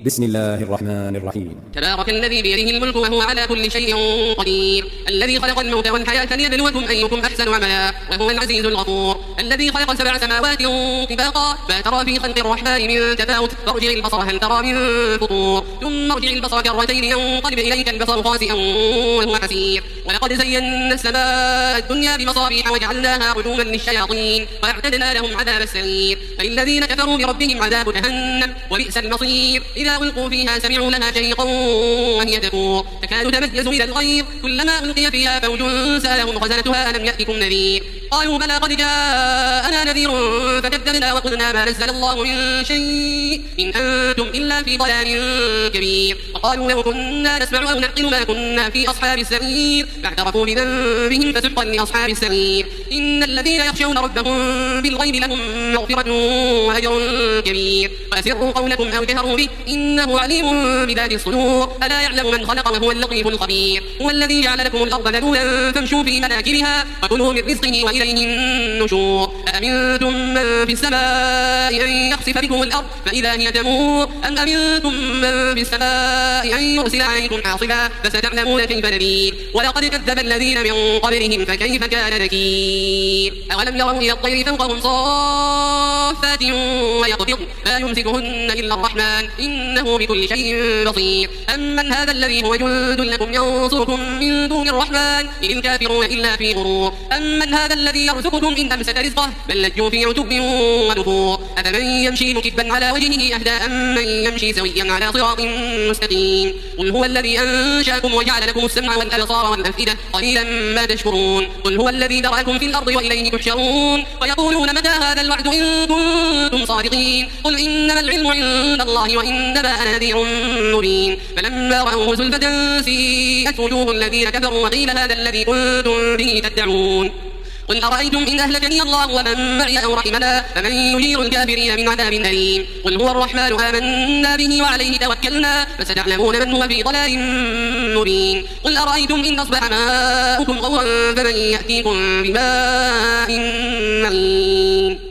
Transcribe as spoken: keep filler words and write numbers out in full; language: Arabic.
بسم الله الرحمن الرحيم. تبارك الذي بيده الملك وهو على كل شيء قدير، الذي خلق الموت والحياة ليبلوكم أيكم أحسن عملا وهو العزيز الغفور، الذي خلق سبع سماوات طباقا ما ترى في خلق الرحمن من تفاوت فارجع البصر هل ترى من فطور ثم ارجع البصر كرتين ينقلب إليك البصر خاسئا وهو حسير، ولقد زينا السماء الدنيا بمصابيح وجعلناها رجوما للشياطين وأعتدنا لهم عذاب السعير، فللذين كفروا بربهم عذاب جهنم وبئس المصير، إذا ألقوا فيها سمعوا لها شهيقا وهي تفور تكاد تميز من الغيظ كلما ألقي فيها فوج سألهم خزنتها ألم يأتكم نذير قالوا بلى قد جاءنا نذير فكذبنا وقلنا ما نزل الله من شيء إن أنتم إلا في ضلال كبير، وقالوا لو كنا نسمع أو نعقل ما كنا في أصحاب السعير فاعترفوا بذنبهم فسحقا لأصحاب السعير، إن الذين يخشون ربهم بالغيب لهم مغفرة وأجر كبير، وأسروا قولكم أو جهروا به إنه عليم بذات الصدور، ألا يعلم من خلق وهو اللطيف الخبير، هو الذي جعل لكم الأرض ذلولا فامشوا في مناكبها وكلوا من رزقه وإليه النشور، أأمنتم من في السماء أن يخسف بكم الأرض فإذا هي تمور أم أمنتم من في السماء أن يرسل عليكم حاصبا فستعلمون كيف نذير، ولقد كذب الذين من قبلهم فكيف كان نكير، أولم يروا إلى الطير فوقهم صافات ويقبضن ما يمسكهن إلا الرحمن إنه بكل شيء بصير، أمن هذا الذي هو جند لكم ينصركم من دون الرحمن إن الكافرون إلا في غرور، أمن هذا الذي يرزقكم إن أمسك رزقه بل لجوا في عتب ونفور، أفمن يمشي مكبا على وجهه أهدى أم من يمشي سويا على صراط مستقيم، قل هو الذي أنشأكم وجعل لكم السمع والأبصار والأفئدة قليلا ما تشكرون، قل هو الذي ذرأكم في الأرض وإليه تحشرون، ويقولون متى هذا الوعد إن كنتم صادقين، قل إنما العلم عند الله وإنما أنا نذير مبين، فلما رأوه زلفة سيئت وجوه الذين كفروا وقيل هذا الذي كنتم به تدعون، قل أرأيتم إن أهلكني الله ومن معي أو رحمنا فمن يجير الكافرين من عذاب أليم، قل هو الرحمن آمنا به وعليه توكلنا فستعلمون من هو في ضلال مبين، قل أرأيتم إن أصبح ماؤكم غورا فمن يأتيكم بماء معين.